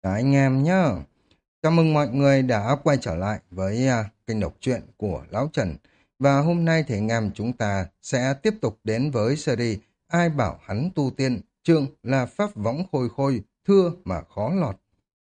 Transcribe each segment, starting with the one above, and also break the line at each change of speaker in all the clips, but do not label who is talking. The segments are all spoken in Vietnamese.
Cả anh em nhá. Chào mừng mọi người đã quay trở lại với kênh đọc truyện của Lão Trần. Và hôm nay thì anh em chúng ta sẽ tiếp tục đến với series Ai bảo hắn tu tiên, chương là pháp võng khôi khôi, thưa mà khó lọt.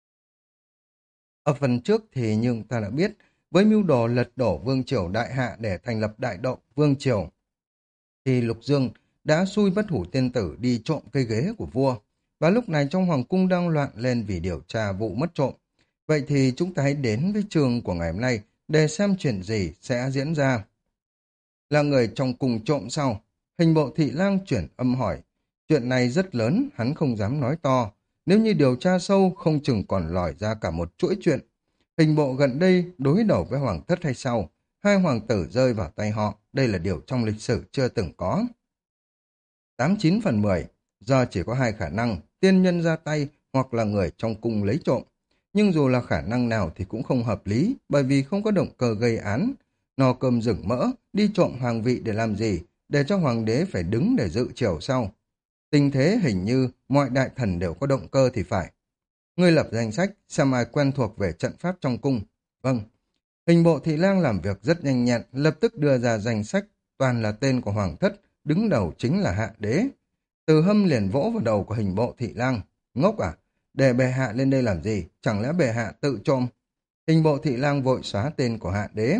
Ở phần trước thì như ta đã biết, với mưu đồ lật đổ vương triều đại hạ để thành lập đại độ vương triều, thì Lục Dương đã xui Bất Hủ Tiên Tử đi trộm cây ghế của vua. Và lúc này trong hoàng cung đang loạn lên vì điều tra vụ mất trộm. Vậy thì chúng ta hãy đến với chương của ngày hôm nay để xem chuyện gì sẽ diễn ra. Là người trong cùng trộm sau, hình bộ thị lang chuyển âm hỏi. Chuyện này rất lớn, hắn không dám nói to. Nếu như điều tra sâu, không chừng còn lòi ra cả một chuỗi chuyện. Hình bộ gần đây đối đầu với hoàng thất hay sao? Hai hoàng tử rơi vào tay họ, đây là điều trong lịch sử chưa từng có. 89/10, giờ chỉ có hai khả năng, tiên nhân ra tay hoặc là người trong cung lấy trộm. Nhưng dù là khả năng nào thì cũng không hợp lý, bởi vì không có động cơ gây án. No cơm rừng mỡ, đi trộm hoàng vị để làm gì, để cho hoàng đế phải đứng để dự chiều sau. Tình thế hình như mọi đại thần đều có động cơ thì phải. Ngươi lập danh sách, xem ai quen thuộc về trận pháp trong cung. Vâng. Hình bộ thị lang làm việc rất nhanh nhẹn, lập tức đưa ra danh sách, toàn là tên của hoàng thất, đứng đầu chính là hạ đế. Từ Hâm liền vỗ vào đầu của hình bộ thị lang. Ngốc à? Để bệ hạ lên đây làm gì? Chẳng lẽ bệ hạ tự trộm? Hình bộ thị lang vội xóa tên của hạ đế.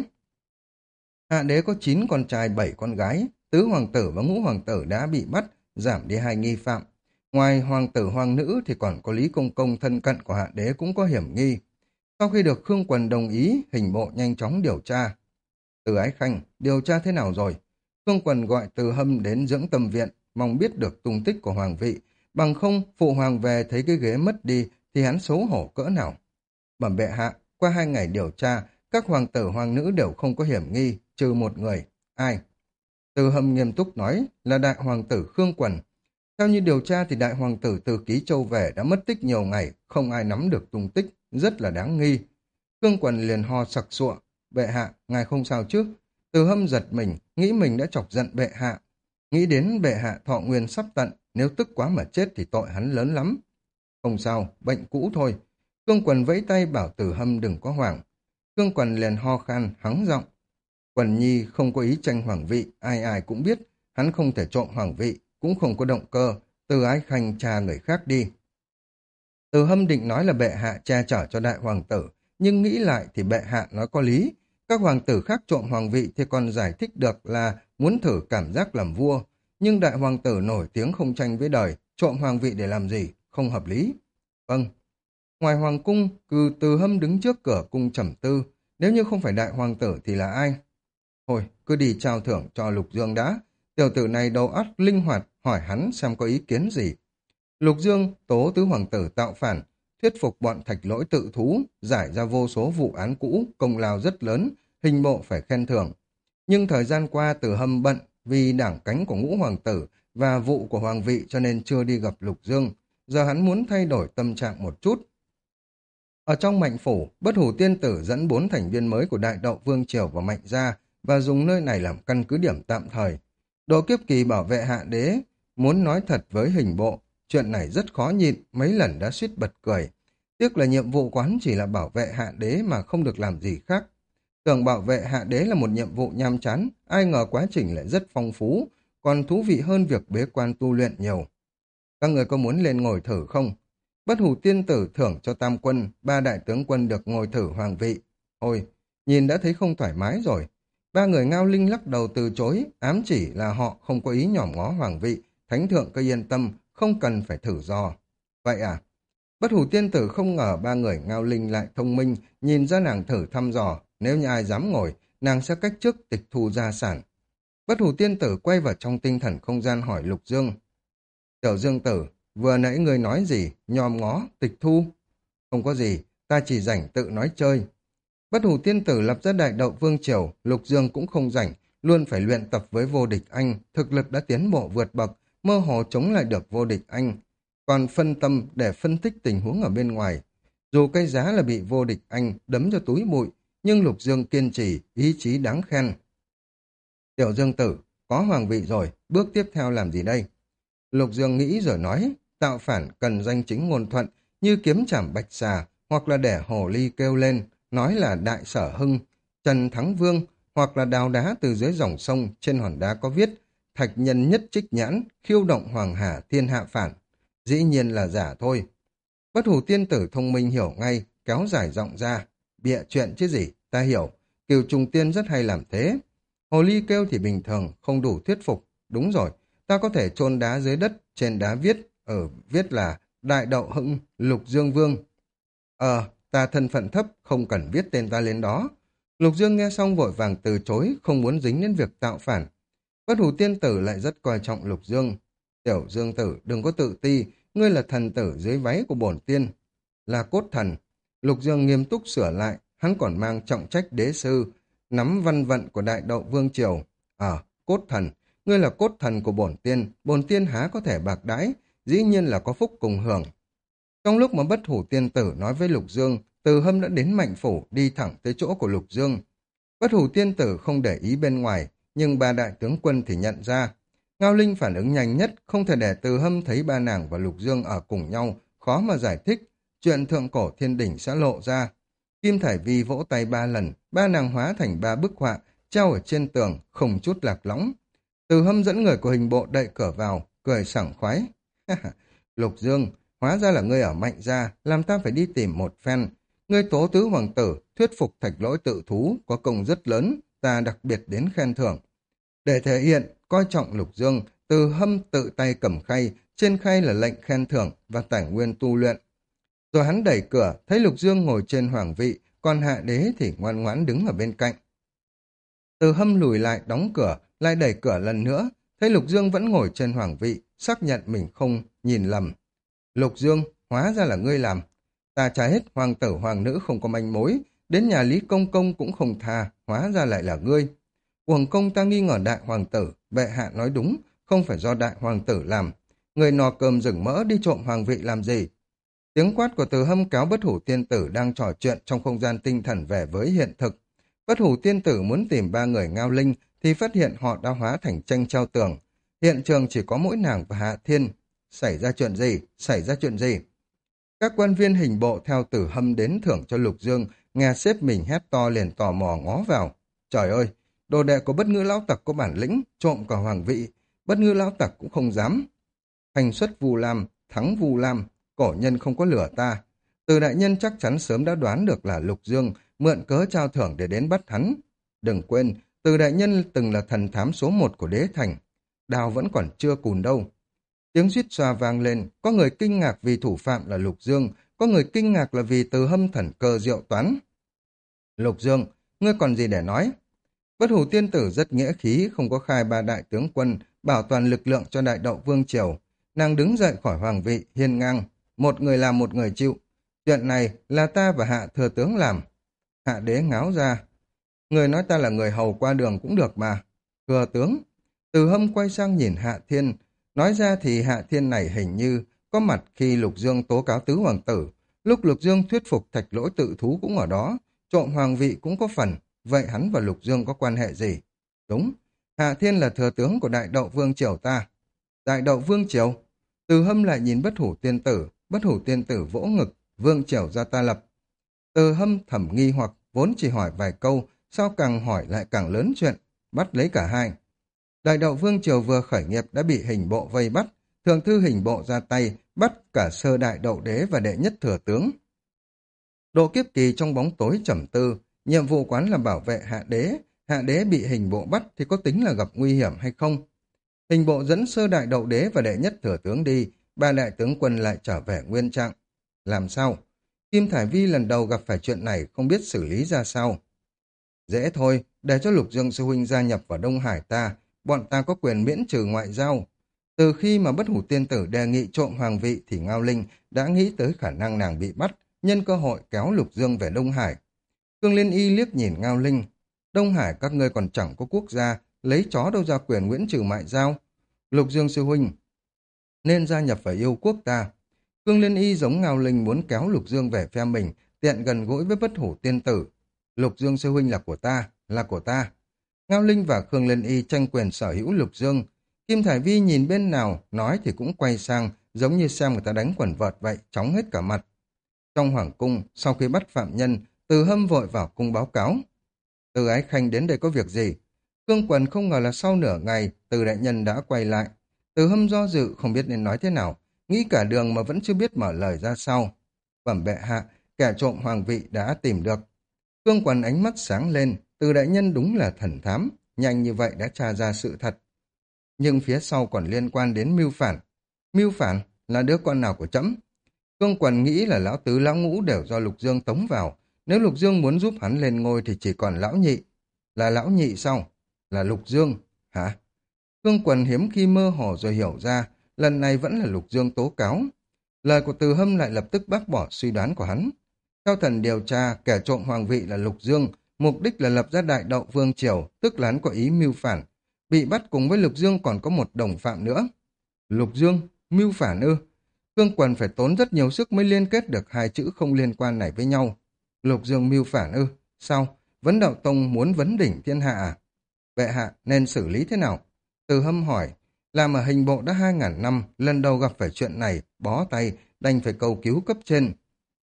Hạ đế có 9 con trai 7 con gái. Tứ hoàng tử và ngũ hoàng tử đã bị bắt, giảm đi hai nghi phạm. Ngoài hoàng tử hoàng nữ thì còn có Lý Công Công thân cận của hạ đế cũng có hiểm nghi. Sau khi được Khương Quần đồng ý, hình bộ nhanh chóng điều tra. Từ Ái Khanh, điều tra thế nào rồi? Khương Quần gọi Từ Hâm đến dưỡng tâm viện, mong biết được tung tích của hoàng vị. Bằng không, phụ hoàng về thấy cái ghế mất đi, thì hắn xấu hổ cỡ nào. Bẩm bệ hạ, qua 2 ngày điều tra, các hoàng tử hoàng nữ đều không có hiểm nghi, trừ một người. Ai? Từ Hâm nghiêm túc nói là đại hoàng tử Khương Quần. Theo như điều tra thì đại hoàng tử từ Ký Châu về đã mất tích nhiều ngày, không ai nắm được tung tích, rất là đáng nghi. Khương Quần liền ho sặc sụa. Bệ hạ, ngài không sao chứ? Từ Hâm giật mình, nghĩ mình đã chọc giận bệ hạ. Nghĩ đến bệ hạ thọ nguyên sắp tận, nếu tức quá mà chết thì tội hắn lớn lắm. Không sao, bệnh cũ thôi. Khương Quần vẫy tay bảo Từ Hâm đừng có hoảng. Khương Quần liền ho khan, hắng giọng. Quần Nhi không có ý tranh hoàng vị, ai ai cũng biết. Hắn không thể trộm hoàng vị, cũng không có động cơ. Từ Ái Khanh tra người khác đi. Từ Hâm định nói là bệ hạ che chở cho đại hoàng tử, nhưng nghĩ lại thì bệ hạ nói có lý. Các hoàng tử khác trộm hoàng vị thì còn giải thích được là muốn thử cảm giác làm vua. Nhưng đại hoàng tử nổi tiếng không tranh với đời, trộm hoàng vị để làm gì, không hợp lý. Vâng. Ngoài hoàng cung, Từ Hâm đứng trước cửa cung trầm tư. Nếu như không phải đại hoàng tử thì là ai? Thôi, cứ đi trao thưởng cho Lục Dương đã. Tiểu tử này đầu óc linh hoạt, hỏi hắn xem có ý kiến gì. Lục Dương tố tứ hoàng tử tạo phản, thuyết phục bọn thạch lỗi tự thú, giải ra vô số vụ án cũ, công lao rất lớn, hình bộ phải khen thưởng. Nhưng thời gian qua Từ Hâm bận vì đảng cánh của ngũ hoàng tử và vụ của hoàng vị cho nên chưa đi gặp Lục Dương. Giờ hắn muốn thay đổi tâm trạng một chút. Ở trong Mạnh Phủ, Bất Hủ Tiên Tử dẫn 4 thành viên mới của Đại Đậu Vương Triều vào Mạnh gia và dùng nơi này làm căn cứ điểm tạm thời. Độ Kiếp Kỳ bảo vệ hạ đế muốn nói thật với hình bộ, chuyện này rất khó nhịn, mấy lần đã suýt bật cười. Tiếc là nhiệm vụ của hắn chỉ là bảo vệ hạ đế mà không được làm gì khác. Tưởng bảo vệ hạ đế là một nhiệm vụ nhàm chán, ai ngờ quá trình lại rất phong phú, còn thú vị hơn việc bế quan tu luyện nhiều. Các người có muốn lên ngồi thử không? Bất Hủ Tiên Tử thưởng cho tam quân, 3 đại tướng quân được ngồi thử hoàng vị. Ôi, nhìn đã thấy không thoải mái rồi. 3 người Ngao Linh lắc đầu từ chối, ám chỉ là họ không có ý nhòm ngó hoàng vị, thánh thượng cứ yên tâm, không cần phải thử dò. Vậy à? Bất Hủ Tiên Tử không ngờ 3 người Ngao Linh lại thông minh, nhìn ra nàng thử thăm dò, nếu như ai dám ngồi, nàng sẽ cách chức tịch thu gia sản. Bất Hủ Tiên Tử quay vào trong tinh thần không gian hỏi Lục Dương. Tiểu Dương Tử, vừa nãy người nói gì, nhòm ngó, tịch thu? Không có gì, ta chỉ rảnh tự nói chơi. Bất Hủ Tiên Tử lập ra Đại Đậu Vương Triều, Lục Dương cũng không rảnh, luôn phải luyện tập với Vô Địch Anh, thực lực đã tiến bộ vượt bậc, mơ hồ chống lại được Vô Địch Anh. Còn phân tâm để phân tích tình huống ở bên ngoài. Dù cái giá là bị Vô Địch Anh đấm cho túi bụi, nhưng Lục Dương kiên trì, ý chí đáng khen. Tiểu Dương Tử, có hoàng vị rồi, bước tiếp theo làm gì đây? Lục Dương nghĩ rồi nói, tạo phản cần danh chính ngôn thuận, như kiếm chảm bạch xà, hoặc là để hồ ly kêu lên, nói là Đại Sở Hưng, Trần Thắng Vương, hoặc là đào đá từ dưới dòng sông, trên hòn đá có viết thạch nhân nhất trích nhãn, khiêu động hoàng hà thiên hạ phản. Dĩ nhiên là giả thôi. Bất hủ tiên tử thông minh hiểu ngay, kéo dài giọng ra. Bịa chuyện chứ gì, ta hiểu. Kiều trùng tiên rất hay làm thế. Hồ ly kêu thì bình thường, không đủ thuyết phục. Đúng rồi, ta có thể chôn đá dưới đất, trên đá viết là Đại Đậu Hưng, Lục Dương Vương. Ta thân phận thấp, không cần viết tên ta lên đó. Lục Dương nghe xong vội vàng từ chối, không muốn dính đến việc tạo phản. Bất hủ tiên tử lại rất coi trọng Lục Dương. Tiểu Dương tử, đừng có tự ti, ngươi là thần tử dưới váy của bổn tiên. Là cốt thần. Lục Dương nghiêm túc sửa lại, hắn còn mang trọng trách đế sư, nắm văn vận của Đại Đậu Vương Triều. Cốt thần, ngươi là cốt thần của bổn tiên há có thể bạc đãi, dĩ nhiên là có phúc cùng hưởng. Trong lúc mà bất hủ tiên tử nói với Lục Dương, Từ Hâm đã đến Mạnh Phủ, đi thẳng tới chỗ của Lục Dương. Bất hủ tiên tử không để ý bên ngoài, nhưng ba đại tướng quân thì nhận ra. Ngao Linh phản ứng nhanh nhất, không thể để Từ Hâm thấy ba nàng và Lục Dương ở cùng nhau, khó mà giải thích. Chuyện thượng cổ thiên đỉnh sẽ lộ ra. Kim Thải Vi vỗ tay 3 lần, ba nàng hóa thành 3 bức họa, treo ở trên tường, không chút lạc lõng. Từ Hâm dẫn người của hình bộ đậy cửa vào, cười sảng khoái. Lục Dương, hóa ra là ngươi ở Mạnh Gia, làm ta phải đi tìm một phen. Ngươi tố tứ hoàng tử, thuyết phục Thạch Lỗi tự thú, có công rất lớn, ta đặc biệt đến khen thưởng. Để thể hiện, coi trọng Lục Dương, Từ Hâm tự tay cầm khay, trên khay là lệnh khen thưởng và tài nguyên tu luyện. Rồi hắn đẩy cửa, thấy Lục Dương ngồi trên hoàng vị, còn Hạ Đế thì ngoan ngoãn đứng ở bên cạnh. Từ Hâm lùi lại đóng cửa, lại đẩy cửa lần nữa, thấy Lục Dương vẫn ngồi trên hoàng vị, xác nhận mình không nhìn lầm. Lục Dương, hóa ra là ngươi làm. Ta tra hết hoàng tử hoàng nữ không có manh mối, đến nhà Lý Công Công cũng không tha, hóa ra lại là ngươi. Uổng công ta nghi ngờ đại hoàng tử, bệ hạ nói đúng, không phải do đại hoàng tử làm. Người nò cơm rừng mỡ đi trộm hoàng vị làm gì? Tiếng quát của Từ Hâm kéo bất hủ tiên tử đang trò chuyện trong không gian tinh thần về với hiện thực. Bất hủ tiên tử muốn tìm 3 người Ngao Linh thì phát hiện họ đã hóa thành tranh treo tường. Hiện trường chỉ có mỗi nàng và Hạ Thiên. Xảy ra chuyện gì? Xảy ra chuyện gì? Các quan viên hình bộ theo Từ Hâm đến thưởng cho Lục Dương, nghe sếp mình hét to liền tò mò ngó vào. Trời ơi, đồ đệ của bất ngữ lão tặc có bản lĩnh, trộm cả hoàng vị, bất ngữ lão tặc cũng không dám. Hành xuất Vu Lam, thắng Vu Lam, cổ nhân không có lửa ta. Từ đại nhân chắc chắn sớm đã đoán được là Lục Dương, mượn cớ trao thưởng để đến bắt hắn. Đừng quên, Từ đại nhân từng là thần thám số 1 của đế thành. Đào vẫn còn chưa cùn đâu. Tiếng suýt xoa vang lên, có người kinh ngạc vì thủ phạm là Lục Dương, có người kinh ngạc là vì Từ Hâm thần cơ diệu toán. Lục Dương, ngươi còn gì để nói? Bất hủ tiên tử rất nghĩa khí, không có khai 3 đại tướng quân, bảo toàn lực lượng cho Đại Đậu Vương Triều. Nàng đứng dậy khỏi hoàng vị, hiên ngang. Một người làm một người chịu. Chuyện này là ta và Hạ thừa tướng làm. Hạ Đế ngáo ra. Người nói ta là người hầu qua đường cũng được mà. Thừa tướng. Từ Hâm quay sang nhìn Hạ Thiên. Nói ra thì Hạ Thiên này hình như có mặt khi Lục Dương tố cáo tứ hoàng tử. Lúc Lục Dương thuyết phục Thạch Lỗi tự thú cũng ở đó. Trộm hoàng vị cũng có phần. Vậy hắn và Lục Dương có quan hệ gì? Đúng. Hạ Thiên là thừa tướng của Đại Đậu Vương Triều ta. Đại Đậu Vương Triều? Từ Hâm lại nhìn bất hủ tiên tử. Bất hủ tiên tử vỗ ngực. Vương Triều ra ta lập. Từ Hâm thẩm nghi hoặc vốn chỉ hỏi vài câu, sao càng hỏi lại càng lớn chuyện, bắt lấy cả hai. Đại Đậu Vương Triều vừa khởi nghiệp đã bị hình bộ vây bắt, thượng thư hình bộ ra tay, bắt cả sơ đại đậu đế và đệ nhất thừa tướng. Độ Kiếp Kỳ trong bóng tối trầm tư, nhiệm vụ quán là bảo vệ hạ đế bị hình bộ bắt thì có tính là gặp nguy hiểm hay không? Hình bộ dẫn sơ đại đậu đế và đệ nhất thừa tướng đi, 3 đại tướng quân lại trở về nguyên trạng. Làm sao? Kim Thải Vi lần đầu gặp phải chuyện này không biết xử lý ra sao. Dễ thôi, để cho Lục Dương sư huynh gia nhập vào Đông Hải ta, bọn ta có quyền miễn trừ ngoại giao. Từ khi mà bất hủ tiên tử đề nghị trộm hoàng vị thì Ngao Linh đã nghĩ tới khả năng nàng bị bắt, nhân cơ hội kéo Lục Dương về Đông Hải. Cương Liên Y liếc nhìn Ngao Linh. Đông Hải các ngươi còn chẳng có quốc gia, lấy chó đâu ra quyền miễn trừ ngoại giao. Lục Dương sư huynh nên gia nhập vào yêu quốc ta. Cương Liên Y giống Ngao Linh muốn kéo Lục Dương về phe mình, tiện gần gũi với bất hủ tiên tử. Lục Dương sư huynh là của ta, là của ta. Ngao Linh và Khương Liên Y tranh quyền sở hữu Lục Dương. Kim Thải Vi nhìn bên nào, nói thì cũng quay sang, giống như xem người ta đánh quần vợt vậy, chóng hết cả mặt. Trong hoàng cung, sau khi bắt phạm nhân, Từ Hâm vội vào cung báo cáo. Từ Ái Khanh đến đây có việc gì? Khương Quần không ngờ là sau nửa ngày, Từ đại nhân đã quay lại. Từ Hâm do dự không biết nên nói thế nào, nghĩ cả đường mà vẫn chưa biết mở lời ra sao. Bẩm bệ hạ, kẻ trộm hoàng vị đã tìm được. Khương Quần ánh mắt sáng lên, Từ đại nhân đúng là thần thám, nhanh như vậy đã tra ra sự thật. Nhưng phía sau còn liên quan đến mưu phản. Mưu phản là đứa con nào của trẫm? Khương Quần nghĩ là lão tứ lão ngũ đều do Lục Dương tống vào. Nếu Lục Dương muốn giúp hắn lên ngôi thì chỉ còn lão nhị. Là lão nhị sao? Là Lục Dương. Hả? Khương Quần hiếm khi mơ hồ rồi hiểu ra, lần này vẫn là Lục Dương tố cáo. Lời của Từ Hâm lại lập tức bác bỏ suy đoán của hắn. Theo thần điều tra, kẻ trộm hoàng vị là Lục Dương, mục đích là lập ra đại đậu vương triều, tức là hắn có ý mưu phản. Bị bắt cùng với Lục Dương còn có một đồng phạm nữa. Lục Dương, mưu phản ư? Khương Quần phải tốn rất nhiều sức mới liên kết được hai chữ không liên quan này với nhau. Lục Dương mưu phản ư? Sao? Vấn Đạo Tông muốn vấn đỉnh thiên hạ à? Bệ hạ nên xử lý thế nào? Từ Hâm hỏi. Làm ở hình bộ đã 2000 năm, lần đầu gặp phải chuyện này, bó tay, đành phải cầu cứu cấp trên.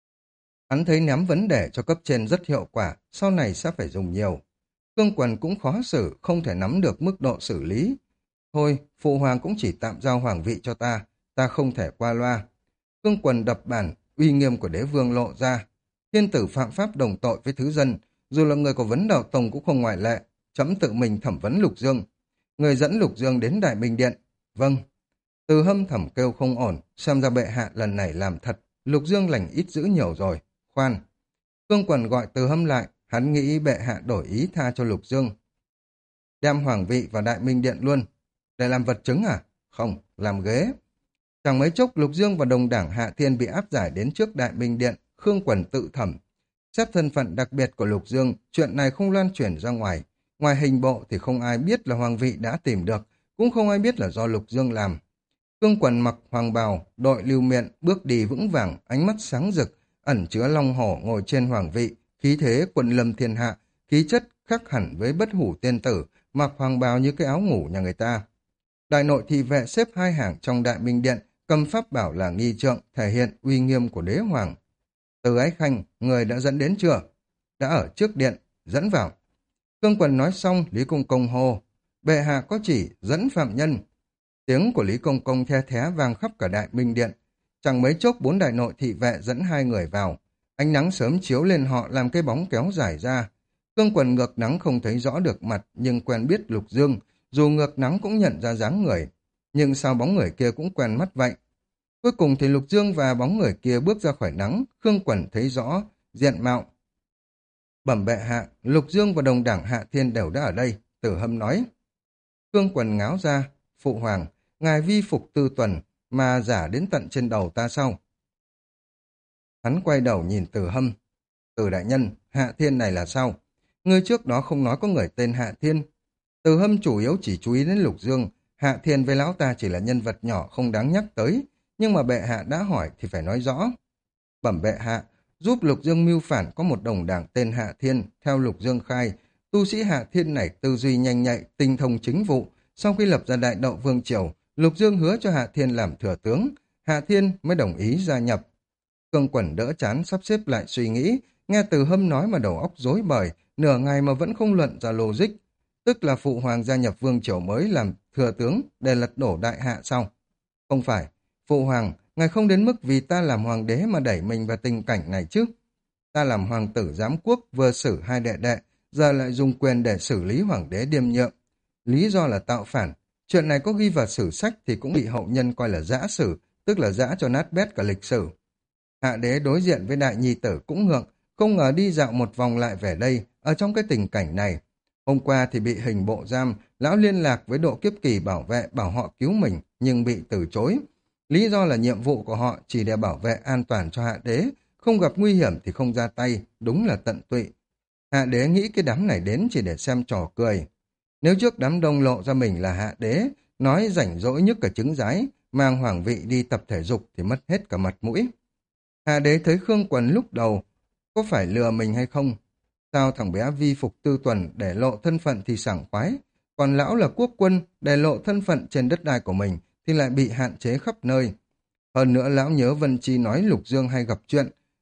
Hắn thấy ném vấn đề cho cấp trên rất hiệu quả, sau này sẽ phải dùng nhiều. Khương Quần cũng khó xử, không thể nắm được mức độ xử lý. Thôi, phụ hoàng cũng chỉ tạm giao hoàng vị cho ta không thể qua loa. Khương Quần đập bàn, uy nghiêm của đế vương lộ ra. Thiên tử phạm pháp đồng tội với thứ dân, dù là người của Vấn Đạo Tông cũng không ngoại lệ. Trẫm tự mình thẩm vấn Lục Dương. Người dẫn Lục Dương đến Đại Minh Điện. Vâng. Từ Hâm thẩm kêu không ổn, xem ra bệ hạ lần này làm thật. Lục Dương lành ít dữ nhiều rồi. Khoan. Khương Quần gọi Từ Hâm lại, hắn nghĩ bệ hạ đổi ý tha cho Lục Dương. Đem hoàng vị vào Đại Minh Điện luôn. Để làm vật chứng à? Không, làm ghế. Chẳng mấy chốc Lục Dương và đồng đảng Hạ Thiên bị áp giải đến trước Đại Minh Điện, Khương Quần tự thẩm. Xét thân phận đặc biệt của Lục Dương, chuyện này không loan truyền ra ngoài. Ngoài hình bộ thì không ai biết là hoàng vị đã tìm được, cũng không ai biết là do Lục Dương làm. Khương Quần mặc hoàng bào, đội lưu miện, bước đi vững vàng, ánh mắt sáng rực, ẩn chứa long hổ ngồi trên hoàng vị, khí thế quận lâm thiên hạ, khí chất khác hẳn với bất hủ tiên tử, mặc hoàng bào như cái áo ngủ nhà người ta. Đại nội thị vệ xếp hai hàng trong Đại Minh Điện, cầm pháp bảo là nghi trượng, thể hiện uy nghiêm của đế hoàng. Từ Ái Khanh, người đã dẫn đến chưa? Đã ở trước điện, dẫn vào. Khương Quần nói xong, Lý Công Công hô. Bệ hạ có chỉ, dẫn phạm nhân. Tiếng của Lý Công Công the thé vang khắp cả Đại Minh Điện. Chẳng mấy chốc 4 đại nội thị vệ dẫn hai người vào. Ánh nắng sớm chiếu lên họ làm cái bóng kéo dài ra. Khương Quần ngược nắng không thấy rõ được mặt, nhưng quen biết Lục Dương. Dù ngược nắng cũng nhận ra dáng người. Nhưng sao bóng người kia cũng quen mắt vậy? Cuối cùng thì Lục Dương và bóng người kia bước ra khỏi nắng, Khương Quần thấy rõ, diện mạo. Bẩm bệ hạ, Lục Dương và đồng đảng Hạ Thiên đều đã ở đây, Tử Hâm nói. Khương Quần ngáo ra, phụ hoàng, ngài vi phục tư tuần, mà giả đến tận trên đầu ta sau. Hắn quay đầu nhìn Tử Hâm. Tử đại nhân, Hạ Thiên này là sao? Ngươi trước đó không nói có người tên Hạ Thiên. Tử Hâm chủ yếu chỉ chú ý đến Lục Dương, Hạ Thiên với lão ta chỉ là nhân vật nhỏ không đáng nhắc tới, nhưng mà bệ hạ đã hỏi thì phải nói rõ. Bẩm bệ hạ, giúp Lục Dương mưu phản có một đồng đảng tên Hạ Thiên, theo Lục Dương khai, tu sĩ Hạ Thiên này tư duy nhanh nhạy, tinh thông chính vụ, sau khi lập ra đại đậu vương triều, Lục Dương hứa cho Hạ Thiên làm thừa tướng, Hạ Thiên mới đồng ý gia nhập. Khương Quần đỡ chán sắp xếp lại suy nghĩ, nghe Từ Hâm nói mà đầu óc rối bời, nửa ngày mà vẫn không luận ra logic, tức là phụ hoàng gia nhập vương triều mới làm thừa tướng để lật đổ đại hạ sao? Không phải, phụ hoàng, ngài không đến mức vì ta làm hoàng đế mà đẩy mình vào tình cảnh này chứ. Ta làm hoàng tử giám quốc vừa xử hai đệ đệ, giờ lại dùng quyền để xử lý hoàng đế điềm nhượng. Lý do là tạo phản, chuyện này có ghi vào sử sách thì cũng bị hậu nhân coi là giã sử, tức là giã cho nát bét cả lịch sử. Hạ đế đối diện với đại nhi tử cũng ngượng, không ngờ đi dạo một vòng lại về đây, ở trong cái tình cảnh này. Hôm qua thì bị hình bộ giam, lão liên lạc với Độ Kiếp Kỳ bảo vệ bảo họ cứu mình, nhưng bị từ chối. Lý do là nhiệm vụ của họ chỉ để bảo vệ an toàn cho hạ đế, không gặp nguy hiểm thì không ra tay, đúng là tận tụy. Hạ đế nghĩ cái đám này đến chỉ để xem trò cười. Nếu trước đám đông lộ ra mình là hạ đế, nói rảnh rỗi nhức cả trứng giái, mang hoàng vị đi tập thể dục thì mất hết cả mặt mũi. Hạ đế thấy Khương Quần lúc đầu, có phải lừa mình hay không? Sao thằng bé vi phục tư tuần để lộ thân phận thì sảng khoái, còn lão là quốc quân để lộ thân phận trên đất đai của mình thì lại bị hạn chế khắp nơi. Hơn nữa lão nhớ Vân Chi nói Lục Dương hay gặp chuyện,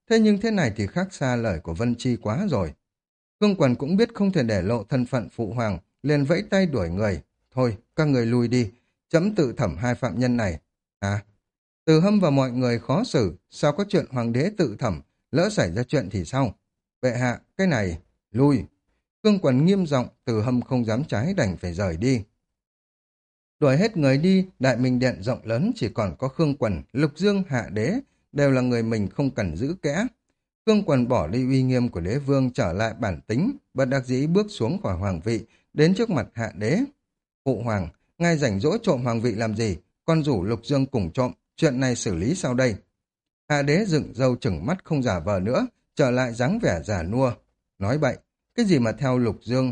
Thế nhưng thế này thì khác xa lời của Vân Chi quá rồi. Khương Quần cũng biết không thể để lộ thân phận phụ hoàng, liền vẫy tay đuổi người. Thôi, các người lui đi, trẫm tự thẩm hai phạm nhân này. À, Từ Hâm và mọi người khó xử, sao có chuyện hoàng đế tự thẩm, lỡ xảy ra chuyện thì sao? Bệ hạ, cái này, lui. Khương Quần nghiêm giọng, Từ Hâm không dám trái đành phải rời đi. Đuổi hết người đi, Đại Minh Điện rộng lớn chỉ còn có Khương Quần, Lục Dương, Hạ Đế, đều là người mình không cần giữ kẽ. Khương Quần bỏ đi uy nghiêm của đế vương trở lại bản tính, bất đắc dĩ bước xuống khỏi hoàng vị, đến trước mặt Hạ Đế. Phụ hoàng, ngài rảnh rỗi trộm hoàng vị làm gì, con rủ Lục Dương cùng trộm, chuyện này xử lý sao đây? Hạ Đế dựng râu chừng mắt không giả vờ nữa, trở lại dáng vẻ giả nua. Nói bậy, cái gì mà theo Lục Dương?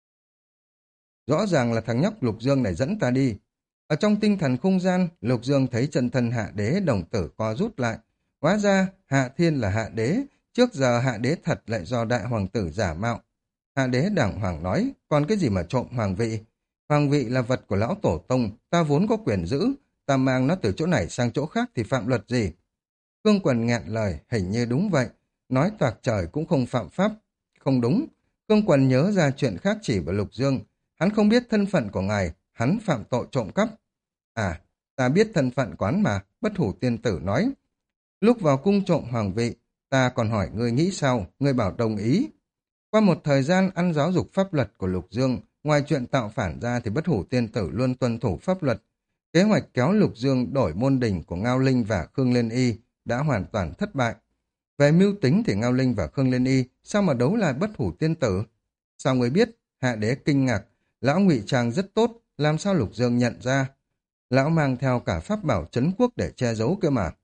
Rõ ràng là thằng nhóc Lục Dương này dẫn ta đi. Ở trong tinh thần không gian, Lục Dương thấy chân thân Hạ Đế đồng tử co rút lại. Hóa ra, Hạ Thiên là Hạ Đế, trước giờ Hạ Đế thật lại do đại hoàng tử giả mạo. Hạ Đế đàng hoàng nói, còn cái gì mà trộm hoàng vị? Hoàng vị là vật của lão tổ tông, ta vốn có quyền giữ, ta mang nó từ chỗ này sang chỗ khác thì phạm luật gì? Khương Quần nghẹn lời, hình như đúng vậy, nói toạc trời cũng không phạm pháp. Không đúng, Khương Quần nhớ ra chuyện khác chỉ vào Lục Dương, hắn không biết thân phận của ngài, hắn phạm tội trộm cắp. À, ta biết thân phận quán mà, Bất Hủ Tiên Tử nói. Lúc vào cung trộm hoàng vị, ta còn hỏi ngươi nghĩ sao, ngươi bảo đồng ý. Qua một thời gian ăn giáo dục pháp luật của Lục Dương, ngoài chuyện tạo phản ra thì Bất Hủ Tiên Tử luôn tuân thủ pháp luật. Kế hoạch kéo Lục Dương đổi môn đình của Ngao Linh và Khương Liên Y đã hoàn toàn thất bại. Về mưu tính thì Ngao Linh và Khương Liên Y sao mà đấu lại Bất Hủ Tiên Tử? Sao người biết? Hạ Đế kinh ngạc, lão ngụy trang rất tốt, làm sao Lục Dương nhận ra? Lão mang theo cả pháp bảo trấn quốc để che giấu cơ mà.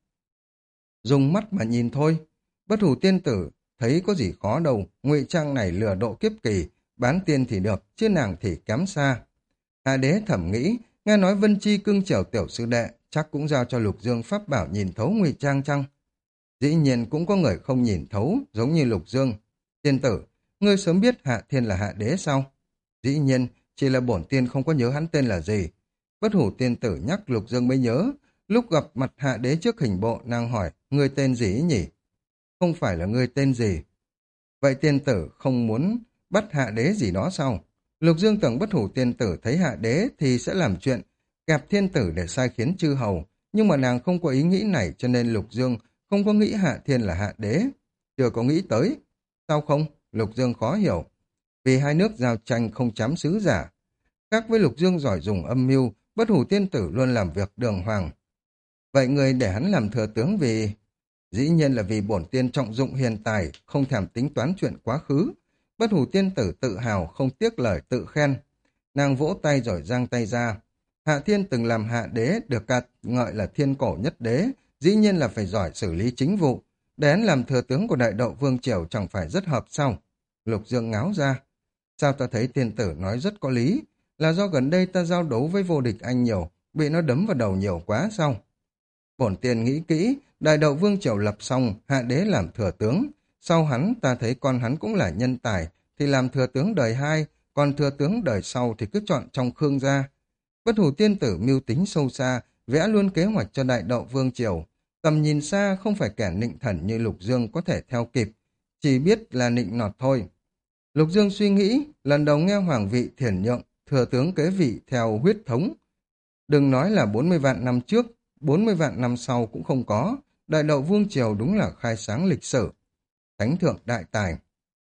Dùng mắt mà nhìn thôi. Bất Hủ Tiên Tử thấy có gì khó đâu, ngụy trang này lừa độ kiếp kỳ, bán tiên thì được, chứ nàng thì kém xa. Hạ Đế thẩm nghĩ, nghe nói Vân Chi cưng chiều tiểu sư đệ, chắc cũng giao cho Lục Dương pháp bảo nhìn thấu ngụy trang chăng? Dĩ nhiên cũng có người không nhìn thấu, giống như Lục Dương. Tiên tử, ngươi sớm biết Hạ Thiên là Hạ Đế sao? Dĩ nhiên, chỉ là bổn tiên không có nhớ hắn tên là gì. Bất Hủ Tiên Tử nhắc Lục Dương mới nhớ, lúc gặp mặt Hạ Đế trước hình bộ, nàng hỏi, ngươi tên gì nhỉ? Không phải là ngươi tên gì. Vậy tiên tử không muốn bắt Hạ Đế gì đó sao? Lục Dương tưởng Bất Hủ Tiên Tử thấy Hạ Đế thì sẽ làm chuyện kẹp thiên tử để sai khiến chư hầu, nhưng mà nàng không có ý nghĩ này cho nên Lục Dương không có nghĩ Hạ Thiên là Hạ Đế. Chưa có nghĩ tới. Sao không? Lục Dương khó hiểu. Vì hai nước giao tranh không chám sứ giả. Khác với Lục Dương giỏi dùng âm mưu, Bất Hủ Tiên Tử luôn làm việc đường hoàng. Vậy người để hắn làm thừa tướng vì... Dĩ nhiên là vì bổn tiên trọng dụng hiền tài, không thèm tính toán chuyện quá khứ. Bất Hủ Tiên Tử tự hào, không tiếc lời tự khen. Nàng vỗ tay rồi giang tay ra. Hạ Thiên từng làm Hạ Đế, được ca ngợi là thiên cổ nhất đế, dĩ nhiên là phải giỏi xử lý chính vụ. Để hắn làm thừa tướng của Đại Đậu Vương Triều chẳng phải rất hợp sao? Lục Dương ngáo ra. Sao ta thấy tiên tử nói rất có lý? Là do gần đây ta giao đấu với vô địch anh nhiều, bị nó đấm vào đầu nhiều quá sao? Bổn tiên nghĩ kỹ, Đại Đậu Vương Triều lập xong, Hạ Đế làm thừa tướng. Sau hắn, ta thấy con hắn cũng là nhân tài, thì làm thừa tướng đời 2, còn thừa tướng đời sau thì cứ chọn trong Khương gia. Bất Hủ Tiên Tử mưu tính sâu xa, vẽ luôn kế hoạch cho Đại Đậu Vương Triều. Tầm nhìn xa không phải kẻ nịnh thần như Lục Dương có thể theo kịp, chỉ biết là nịnh nọt thôi. Lục Dương suy nghĩ, lần đầu nghe hoàng vị thiển nhượng, thừa tướng kế vị theo huyết thống. Đừng nói là 40 vạn năm trước, 40 vạn năm sau cũng không có. Đại Đậu Vương Triều đúng là khai sáng lịch sử. Thánh thượng đại tài.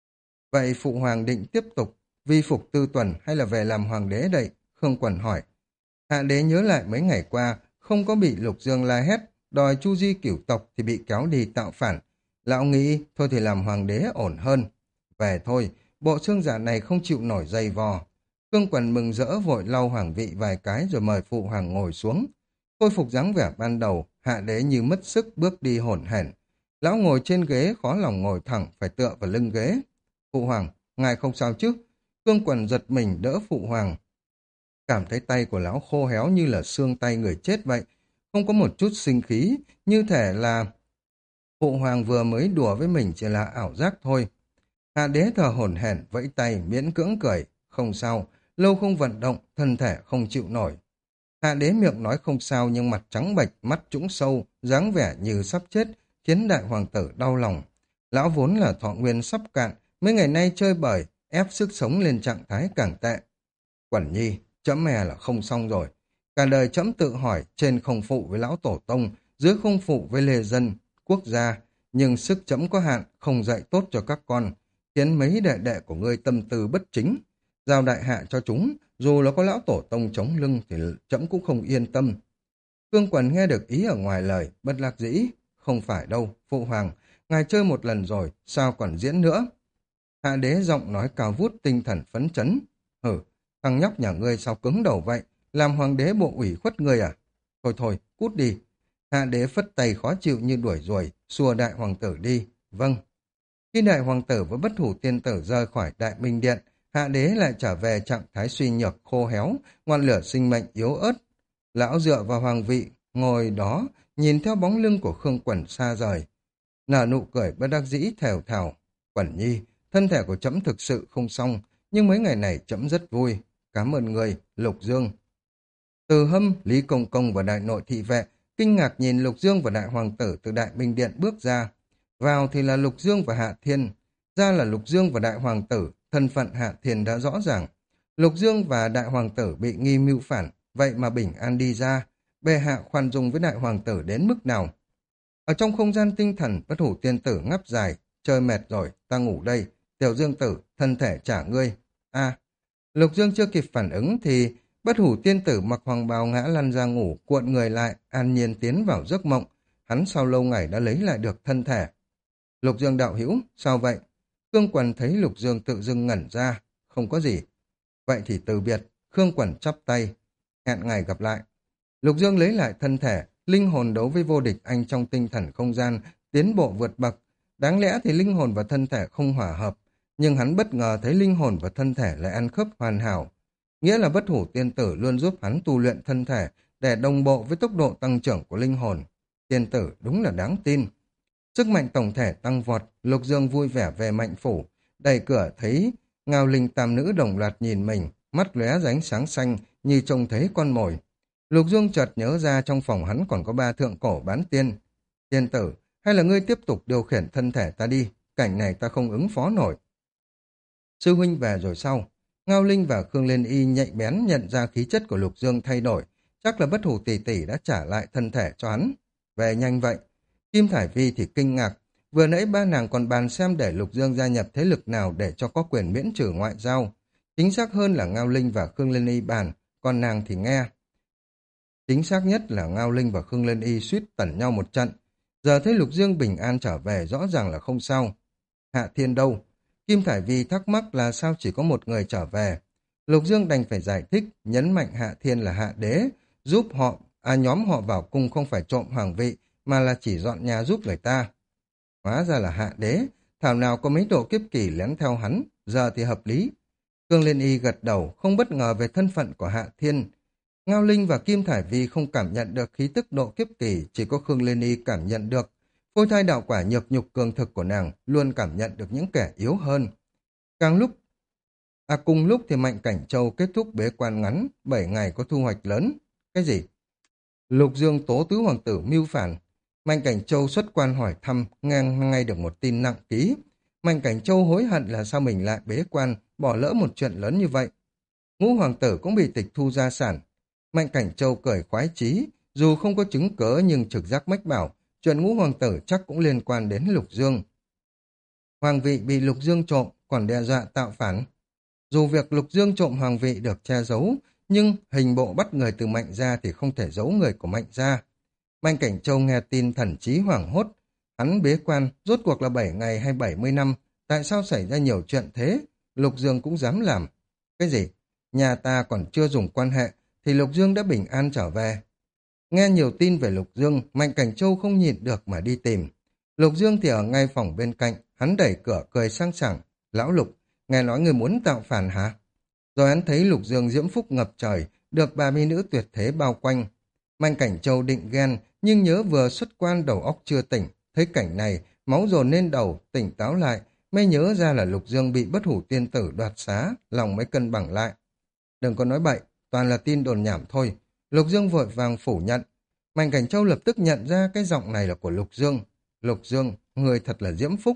Vậy phụ hoàng định tiếp tục vi phục Tư Tuần hay là về làm hoàng đế đây? Khương Quần hỏi. Hạ Đế nhớ lại mấy ngày qua, không có bị Lục Dương la hét, đòi chu di cửu tộc thì bị kéo đi tạo phản. Lão nghĩ, thôi thì làm hoàng đế ổn hơn. Về thôi, bộ xương giả này không chịu nổi dày vò. Khương Quần mừng rỡ vội lau hoàng vị vài cái rồi mời phụ hoàng ngồi xuống. Khôi phục dáng vẻ ban đầu, Hạ Đế như mất sức bước đi hổn hển. Lão ngồi trên ghế khó lòng ngồi thẳng, phải tựa vào lưng ghế. Phụ hoàng, ngài không sao chứ? Khương Quần giật mình đỡ phụ hoàng. Cảm thấy tay của lão khô héo như là xương tay người chết vậy, không có một chút sinh khí, như thể là phụ hoàng vừa mới đùa với mình chỉ là ảo giác thôi. Hạ Đế thở hổn hển vẫy tay miễn cưỡng cười, không sao, lâu không vận động, thân thể không chịu nổi. Hạ Đế miệng nói không sao nhưng mặt trắng bệch, mắt trũng sâu, dáng vẻ như sắp chết, khiến đại hoàng tử đau lòng. Lão vốn là thọ nguyên sắp cạn, mấy ngày nay chơi bời, ép sức sống lên trạng thái càng tệ. Quẩn Nhi, trẫm e là không xong rồi. Cả đời trẫm tự hỏi, trên không phụ với lão tổ tông, dưới không phụ với lê dân, quốc gia, nhưng sức trẫm có hạn, không dạy tốt cho các con, khiến mấy đệ đệ của ngươi tâm tư bất chính. Giao đại hạ cho chúng, dù là có lão tổ tông chống lưng thì trẫm cũng không yên tâm. Cương Quần nghe được ý ở ngoài lời, bất đắc dĩ. Không phải đâu, phụ hoàng, ngài chơi một lần rồi, sao còn diễn nữa? Hạ đế giọng nói cao vút tinh thần phấn chấn. Hử, thằng nhóc nhà ngươi sao cứng đầu vậy? Làm hoàng đế bộ ủy khuất ngươi à? Thôi thôi, cút đi. Hạ đế phất tay khó chịu như đuổi ruồi, xua đại hoàng tử đi. Vâng. Khi đại hoàng tử với bất hủ tiên tử rời khỏi đại minh điện, hạ đế lại trở về trạng thái suy nhược, khô héo, ngọn lửa sinh mệnh yếu ớt. Lão dựa vào hoàng vị, ngồi đó, nhìn theo bóng lưng của Khương Quẩn xa rời. Nở nụ cười bất đắc dĩ thều thào. Quẩn Nhi, thân thể của trẫm thực sự không xong, nhưng mấy ngày này trẫm rất vui. Cảm ơn người, Lục Dương. Từ Hâm, Lý Công Công và đại nội thị vệ kinh ngạc nhìn Lục Dương và đại hoàng tử từ đại minh điện bước ra. Vào thì là Lục Dương và Hạ Thiên, ra là Lục Dương và đại hoàng tử, thân phận Hạ Thiên đã rõ ràng. Lục Dương và đại hoàng tử bị nghi mưu phản, vậy mà bình an đi ra. Bệ hạ khoan dung với đại hoàng tử đến mức nào? Ở trong không gian tinh thần, bất hủ tiên tử ngáp dài, chơi mệt rồi, ta ngủ đây. Tiểu Dương tử, thân thể trả ngươi. A, Lục Dương chưa kịp phản ứng thì bất hủ tiên tử mặc hoàng bào ngã lăn ra ngủ, cuộn người lại, an nhiên tiến vào giấc mộng. Hắn sau lâu ngày đã lấy lại được thân thể. Lục Dương đạo hữu, sao vậy? Khương Quần thấy Lục Dương tự dưng ngẩn ra. Không có gì. Vậy thì từ biệt. Khương Quần chắp tay. Hẹn ngày gặp lại. Lục Dương lấy lại thân thể, linh hồn đấu với vô địch anh trong tinh thần không gian, tiến bộ vượt bậc. Đáng lẽ thì linh hồn và thân thể không hòa hợp, nhưng hắn bất ngờ thấy linh hồn và thân thể lại ăn khớp hoàn hảo. Nghĩa là bất hủ tiên tử luôn giúp hắn tu luyện thân thể để đồng bộ với tốc độ tăng trưởng của linh hồn. Tiên tử đúng là đáng tin. Sức mạnh tổng thể tăng vọt, Lục Dương vui vẻ về mạnh phủ, đẩy cửa thấy Ngao Linh tam nữ đồng loạt nhìn mình, mắt lóe ra ánh sáng xanh như trông thấy con mồi. Lục Dương chợt nhớ ra trong phòng hắn còn có 3 thượng cổ bán tiên. Tiên tử, hay là ngươi tiếp tục điều khiển thân thể ta đi, cảnh này ta không ứng phó nổi. Sư huynh về rồi sau, Ngao Linh và Khương Liên Y nhạy bén nhận ra khí chất của Lục Dương thay đổi, chắc là bất hủ tỷ tỷ đã trả lại thân thể cho hắn. Về nhanh vậy. Kim Thải Vi thì kinh ngạc, vừa nãy ba nàng còn bàn xem để Lục Dương gia nhập thế lực nào để cho có quyền miễn trừ ngoại giao. Chính xác hơn là Ngao Linh và Khương Liên Y bàn, còn nàng thì nghe. Chính xác nhất là Ngao Linh và Khương Liên Y suýt tẩn nhau một trận. Giờ thấy Lục Dương bình an trở về rõ ràng là không sao. Hạ Thiên đâu? Kim Thải Vi thắc mắc là sao chỉ có một người trở về. Lục Dương đành phải giải thích, nhấn mạnh Hạ Thiên là hạ đế, giúp họ, nhóm họ vào cung không phải trộm hoàng vị, mà là chỉ dọn nhà giúp người ta. Hóa ra là hạ đế, thảo nào có mấy độ kiếp kỳ lén theo hắn, giờ thì hợp lý. Khương Liên Y gật đầu, không bất ngờ về thân phận của Hạ Thiên. Ngao Linh và Kim Thải Vi không cảm nhận được khí tức độ kiếp kỳ, chỉ có Khương Liên Y cảm nhận được. Phôi thai đạo quả nhược nhục cường thực của nàng luôn cảm nhận được những kẻ yếu hơn. Cùng lúc thì Mạnh Cảnh Châu kết thúc bế quan ngắn, 7 ngày có thu hoạch lớn. Cái gì? Lục Dương tố tứ hoàng tử mưu phản. Mạnh Cảnh Châu xuất quan hỏi thăm, ngay được một tin nặng ký. Mạnh Cảnh Châu hối hận là sao mình lại bế quan, bỏ lỡ một chuyện lớn như vậy. Ngũ hoàng tử cũng bị tịch thu gia sản. Mạnh Cảnh Châu cười khoái chí, dù không có chứng cớ nhưng trực giác mách bảo, chuyện ngũ hoàng tử chắc cũng liên quan đến Lục Dương. Hoàng vị bị Lục Dương trộm, còn đe dọa tạo phản. Dù việc Lục Dương trộm hoàng vị được che giấu, nhưng hình bộ bắt người từ Mạnh gia thì không thể giấu người của Mạnh gia. Mạnh Cảnh Châu nghe tin thần trí hoảng hốt. Hắn bế quan, rốt cuộc là 7 ngày hay 70 năm, tại sao xảy ra nhiều chuyện thế? Lục Dương cũng dám làm. Cái gì? Nhà ta còn chưa dùng quan hệ, thì Lục Dương đã bình an trở về. Nghe nhiều tin về Lục Dương, Mạnh Cảnh Châu không nhịn được mà đi tìm. Lục Dương thì ở ngay phòng bên cạnh, hắn đẩy cửa cười sang sảng. Lão Lục, nghe nói người muốn tạo phản hả? Rồi hắn thấy Lục Dương diễm phúc ngập trời, được bà mỹ nữ tuyệt thế bao quanh. Mạnh Cảnh Châu định ghen, nhưng nhớ vừa xuất quan đầu óc chưa tỉnh. Thấy cảnh này, máu dồn lên đầu, tỉnh táo lại, mới nhớ ra là Lục Dương bị bất hủ tiên tử đoạt xá, lòng mới cân bằng lại. Đừng có nói bậy, toàn là tin đồn nhảm thôi. Lục Dương vội vàng phủ nhận. Mạnh Cảnh Châu lập tức nhận ra cái giọng này là của Lục Dương. Lục Dương, người thật là diễm phúc.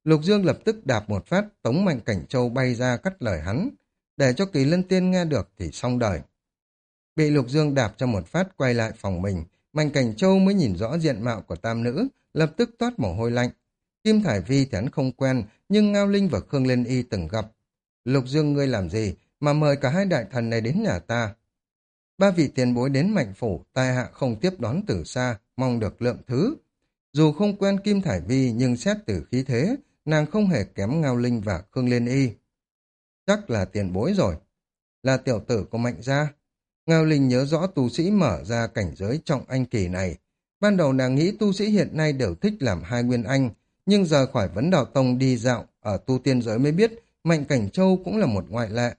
Lục Dương lập tức đạp một phát, tống Mạnh Cảnh Châu bay ra cắt lời hắn. Để cho Kỳ Lân Tiên nghe được thì xong đời. Bị Lục Dương đạp cho một phát quay lại phòng mình, Mạnh Cảnh Châu mới nhìn rõ diện mạo của tam nữ, lập tức toát mồ hôi lạnh. Kim Thải Vi thì hắn không quen, nhưng Ngao Linh và Khương Liên Y từng gặp. Lục Dương ngươi làm gì mà mời cả hai đại thần này đến nhà ta? Ba vị tiền bối đến Mạnh phủ, tai hạ không tiếp đón từ xa, mong được lượng thứ. Dù không quen Kim Thải Vi nhưng xét từ khí thế, nàng không hề kém Ngao Linh và Khương Liên Y. Chắc là tiền bối rồi, là tiểu tử của Mạnh gia. Ngao Linh nhớ rõ tu sĩ mở ra cảnh giới trọng anh kỳ này. Ban đầu nàng nghĩ tu sĩ hiện nay đều thích làm hai nguyên anh, nhưng giờ khỏi vấn đạo tông đi dạo ở tu tiên giới mới biết Mạnh Cảnh Châu cũng là một ngoại lệ.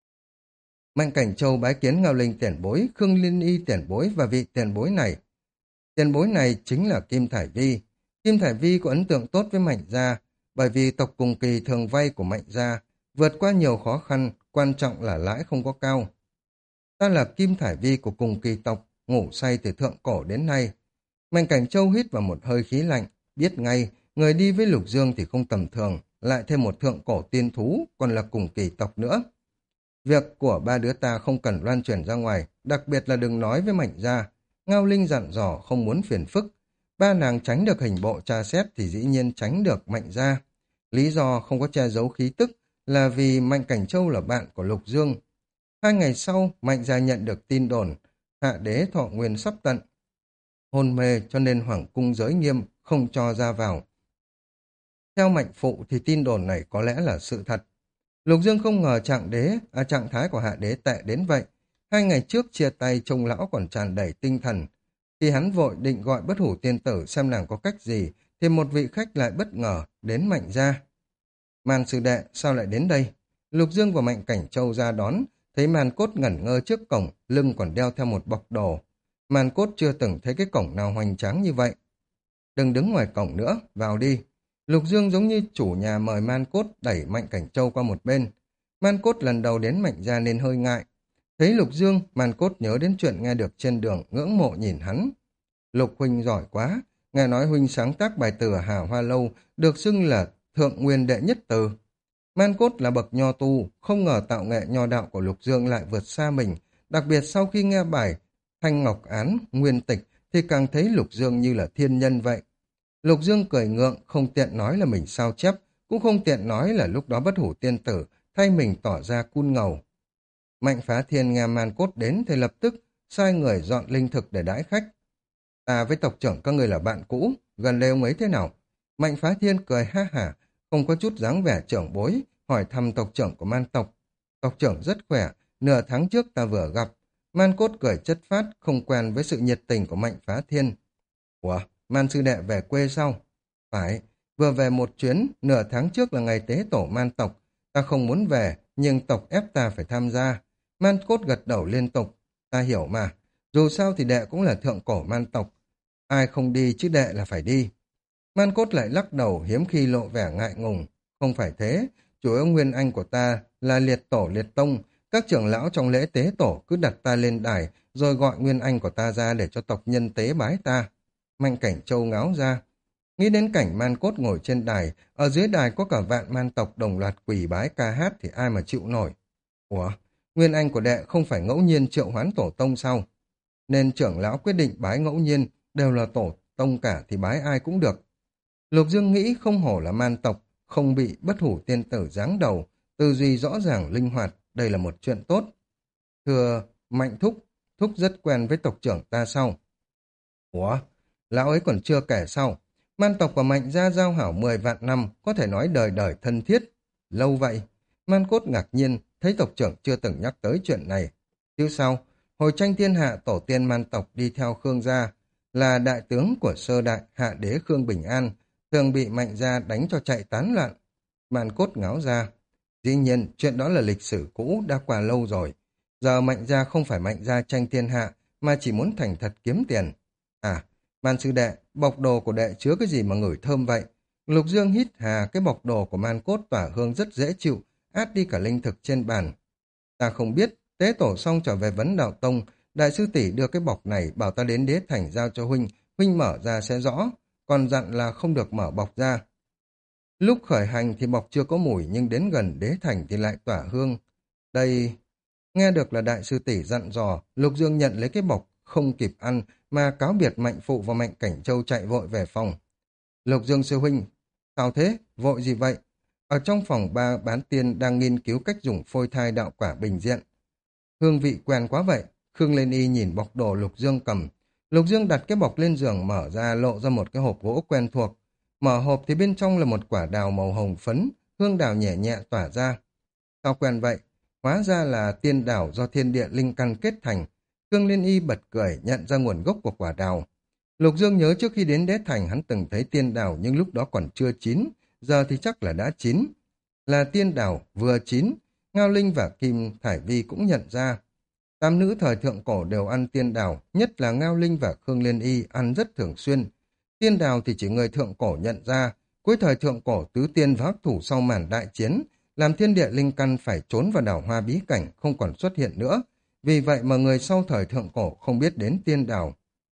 Mạnh Cảnh Châu bái kiến Ngao Linh tiền bối, Khương Liên Y tiền bối và vị tiền bối này. Tiền bối này chính là Kim Thải Vi. Kim Thải Vi có ấn tượng tốt với Mạnh gia, bởi vì tộc cùng kỳ thường vay của Mạnh gia, vượt qua nhiều khó khăn, quan trọng là lãi không có cao. Ta là Kim Thải Vi của cùng kỳ tộc, ngủ say từ thượng cổ đến nay. Mạnh Cảnh Châu hít vào một hơi khí lạnh, biết ngay, người đi với Lục Dương thì không tầm thường, lại thêm một thượng cổ tiên thú, còn là cùng kỳ tộc nữa. Việc của ba đứa ta không cần loan truyền ra ngoài, đặc biệt là đừng nói với Mạnh gia. Ngao Linh dặn dò không muốn phiền phức. Ba nàng tránh được hình bộ tra xét thì dĩ nhiên tránh được Mạnh gia. Lý do không có che giấu khí tức là vì Mạnh Cảnh Châu là bạn của Lục Dương. 2 ngày sau, Mạnh gia nhận được tin đồn, hạ đế thọ nguyên sắp tận. Hôn mê cho nên hoàng cung giới nghiêm, không cho ra vào. Theo Mạnh phụ thì tin đồn này có lẽ là sự thật. Lục Dương không ngờ trạng thái của hạ đế tệ đến vậy. 2 ngày trước chia tay trông lão còn tràn đầy tinh thần. Khi hắn vội định gọi Bất Hủ tiên tử xem nàng có cách gì, thì một vị khách lại bất ngờ đến Mạnh gia. Màn sư đệ sao lại đến đây? Lục Dương và Mạnh Cảnh Châu ra đón, thấy Màn Cốt ngẩn ngơ trước cổng, lưng còn đeo theo một bọc đồ. Màn Cốt chưa từng thấy cái cổng nào hoành tráng như vậy. Đừng đứng ngoài cổng nữa, vào đi. Lục Dương giống như chủ nhà mời Man Cốt đẩy Mạnh Cảnh Châu qua một bên. Man Cốt lần đầu đến Mạnh gia nên hơi ngại. Thấy Lục Dương, Man Cốt nhớ đến chuyện nghe được trên đường, ngưỡng mộ nhìn hắn. Lục huynh giỏi quá, nghe nói huynh sáng tác bài từ ở Hà Hoa Lâu, được xưng là thượng nguyên đệ nhất từ. Man Cốt là bậc nho tu, không ngờ tạo nghệ nho đạo của Lục Dương lại vượt xa mình, đặc biệt sau khi nghe bài Thanh Ngọc Án, Nguyên Tịch thì càng thấy Lục Dương như là thiên nhân vậy. Lục Dương cười ngượng, không tiện nói là mình sao chép, cũng không tiện nói là lúc đó Bất Hủ tiên tử thay mình tỏ ra cun ngầu. Mạnh Phá Thiên nghe Man Cốt đến thì lập tức sai người dọn linh thực để đãi khách. Ta với tộc trưởng các người là bạn cũ, gần đây ông ấy thế nào? Mạnh Phá Thiên cười ha hả, không có chút dáng vẻ trưởng bối, hỏi thăm tộc trưởng của Man tộc. Tộc trưởng rất khỏe, nửa tháng trước ta vừa gặp. Man Cốt cười chất phát, không quen với sự nhiệt tình của Mạnh Phá Thiên. Ủa, Man sư đệ về quê sao? Phải, vừa về một chuyến, nửa tháng trước là ngày tế tổ Man tộc. Ta không muốn về, nhưng tộc ép ta phải tham gia. Man Cốt gật đầu liên tục. Ta hiểu mà, dù sao thì đệ cũng là thượng cổ Man tộc. Ai không đi chứ đệ là phải đi. Man Cốt lại lắc đầu hiếm khi lộ vẻ ngại ngùng. Không phải thế, chủ yếu nguyên anh của ta là liệt tổ liệt tông. Các trưởng lão trong lễ tế tổ cứ đặt ta lên đài rồi gọi nguyên anh của ta ra để cho tộc nhân tế bái ta. Mạnh Cảnh Châu ngáo ra. Nghĩ đến cảnh Man Cốt ngồi trên đài, ở dưới đài có cả vạn man tộc đồng loạt quỳ bái ca hát thì ai mà chịu nổi. Ủa, nguyên anh của đệ không phải ngẫu nhiên triệu hoán tổ tông sao? Nên trưởng lão quyết định bái ngẫu nhiên, đều là tổ tông cả thì bái ai cũng được. Lục Dương nghĩ không hổ là man tộc, không bị Bất Hủ tiên tử giáng đầu, tư duy rõ ràng linh hoạt, đây là một chuyện tốt. Thưa Mạnh Thúc, Thúc rất quen với tộc trưởng ta sao? Ủa, lão ấy còn chưa kể sao? Man tộc và Mạnh gia giao hảo 10 vạn năm, có thể nói đời đời thân thiết. Lâu vậy, Man Cốt ngạc nhiên, thấy tộc trưởng chưa từng nhắc tới chuyện này. Chứ sao, hồi tranh thiên hạ tổ tiên Man tộc đi theo Khương gia, là đại tướng của sơ đại hạ đế Khương Bình An, thường bị Mạnh gia đánh cho chạy tán loạn. Man Cốt ngáo ra. Dĩ nhiên, chuyện đó là lịch sử cũ, đã qua lâu rồi. Giờ Mạnh gia không phải Mạnh gia tranh thiên hạ, mà chỉ muốn thành thật kiếm tiền. À, Man sư đệ, bọc đồ của đệ chứa cái gì mà ngửi thơm vậy? Lục Dương hít hà, cái bọc đồ của Man Cốt tỏa hương rất dễ chịu, át đi cả linh thực trên bàn. Ta không biết, tế tổ xong trở về vấn đạo tông, đại sư tỷ đưa cái bọc này bảo ta đến đế thành giao cho huynh, huynh mở ra sẽ rõ, còn dặn là không được mở bọc ra. Lúc khởi hành thì bọc chưa có mùi nhưng đến gần đế thành thì lại tỏa hương. Đây, nghe được là đại sư tỷ dặn dò, Lục Dương nhận lấy cái bọc không kịp ăn mà cáo biệt Mạnh Phụ và Mạnh Cảnh Châu chạy vội về phòng. Lục Dương sư huynh, sao thế? Vội gì vậy? Ở trong phòng ba bán tiên đang nghiên cứu cách dùng phôi thai đạo quả bình diện. Hương vị quen quá vậy. Khương Lên Y nhìn bọc đồ Lục Dương cầm. Lục Dương đặt cái bọc lên giường mở ra lộ ra một cái hộp gỗ quen thuộc. Mở hộp thì bên trong là một quả đào màu hồng phấn, hương đào nhẹ nhẹ tỏa ra. Sao quen vậy? Hóa ra là tiên đào do thiên địa linh căn kết thành. Khương Liên Y bật cười nhận ra nguồn gốc của quả đào. Lục Dương nhớ trước khi đến đế thành hắn từng thấy tiên đào nhưng lúc đó còn chưa chín, giờ thì chắc là đã chín. Là tiên đào vừa chín, Ngao Linh và Kim Thải Vi cũng nhận ra. Tam nữ thời thượng cổ đều ăn tiên đào, nhất là Ngao Linh và Khương Liên Y ăn rất thường xuyên. Tiên đào thì chỉ người thượng cổ nhận ra, cuối thời thượng cổ tứ tiên và hắc thủ sau màn đại chiến, làm thiên địa linh căn phải trốn vào đảo hoa bí cảnh không còn xuất hiện nữa. Vì vậy mà người sau thời thượng cổ không biết đến tiên đào.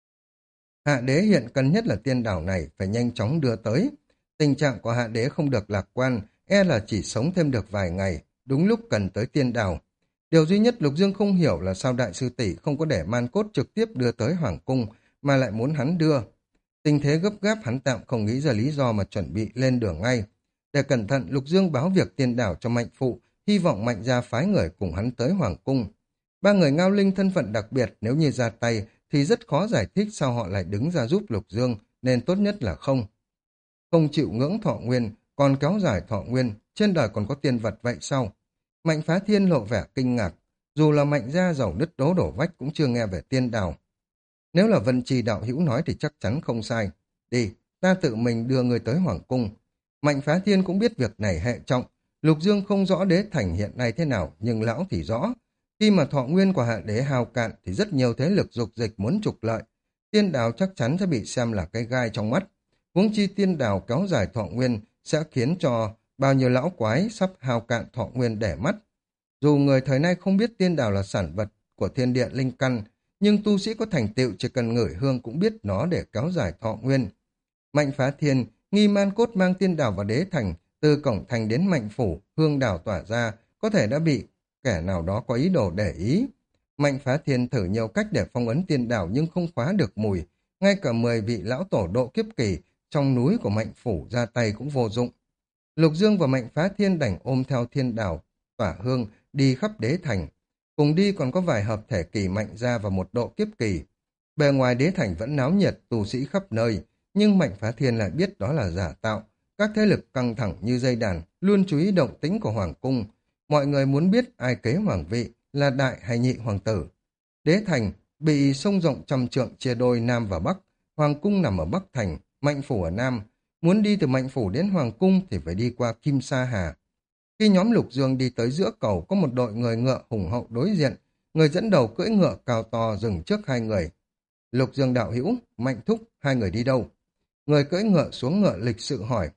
Hạ đế hiện cần nhất là tiên đảo này phải nhanh chóng đưa tới. Tình trạng của hạ đế không được lạc quan, e là chỉ sống thêm được vài ngày, đúng lúc cần tới tiên đảo. Điều duy nhất Lục Dương không hiểu là sao đại sư tỷ không có để man cốt trực tiếp đưa tới hoàng cung, mà lại muốn hắn đưa. Tình thế gấp gáp hắn tạm không nghĩ ra lý do mà chuẩn bị lên đường ngay. Để cẩn thận, Lục Dương báo việc tiên đảo cho Mạnh Phụ, hy vọng Mạnh gia phái người cùng hắn tới hoàng cung. Ba người Ngao Linh thân phận đặc biệt, nếu như ra tay thì rất khó giải thích sao họ lại đứng ra giúp Lục Dương, nên tốt nhất là không. Không chịu ngưỡng thọ nguyên, còn kéo dài thọ nguyên, trên đời còn có tiên vật vậy sao? Mạnh Phá Thiên lộ vẻ kinh ngạc, dù là Mạnh gia giàu nứt đố đổ vách cũng chưa nghe về tiên đảo. Nếu là Vân Trì đạo hữu nói thì chắc chắn không sai. Đi, ta tự mình đưa người tới hoàng cung. Mạnh Phá Thiên cũng biết việc này hệ trọng. Lục Dương không rõ đế thành hiện nay thế nào, nhưng lão thì rõ. Khi mà thọ nguyên của hạ đế hao cạn thì rất nhiều thế lực dục dịch muốn trục lợi. Tiên đào chắc chắn sẽ bị xem là cái gai trong mắt. Huống chi tiên đào kéo dài thọ nguyên sẽ khiến cho bao nhiêu lão quái sắp hao cạn thọ nguyên để mắt. Dù người thời nay không biết tiên đào là sản vật của thiên địa linh căn, nhưng tu sĩ có thành tựu chỉ cần ngửi hương cũng biết nó để kéo dài thọ nguyên. Mạnh Phá Thiên, nghi man cốt mang tiên đào vào đế thành, từ cổng thành đến Mạnh phủ, hương đào tỏa ra, có thể đã bị kẻ nào đó có ý đồ để ý. Mạnh Phá Thiên thử nhiều cách để phong ấn tiên đảo nhưng không khóa được mùi. Ngay cả 10 vị lão tổ độ kiếp kỳ trong núi của Mạnh phủ ra tay cũng vô dụng. Lục Dương và Mạnh Phá Thiên đành ôm theo thiên đảo, tỏa hương, đi khắp đế thành. Cùng đi còn có vài hợp thể kỳ Mạnh gia và một độ kiếp kỳ. Bề ngoài đế thành vẫn náo nhiệt, tu sĩ khắp nơi, nhưng Mạnh Phá Thiên lại biết đó là giả tạo. Các thế lực căng thẳng như dây đàn, luôn chú ý động tĩnh của hoàng cung. Mọi người muốn biết ai kế hoàng vị, là đại hay nhị hoàng tử. Đế thành bị sông rộng trăm trượng chia đôi Nam và Bắc, hoàng cung nằm ở Bắc thành, Mạnh phủ ở Nam. Muốn đi từ Mạnh phủ đến hoàng cung thì phải đi qua Kim Sa Hà. Khi nhóm Lục Dương đi tới giữa cầu, có một đội người ngựa hùng hậu đối diện, người dẫn đầu cưỡi ngựa cao to dừng trước hai người. Lục Dương đạo hữu, Mạnh thúc, hai người đi đâu? Người cưỡi ngựa xuống ngựa lịch sự hỏi.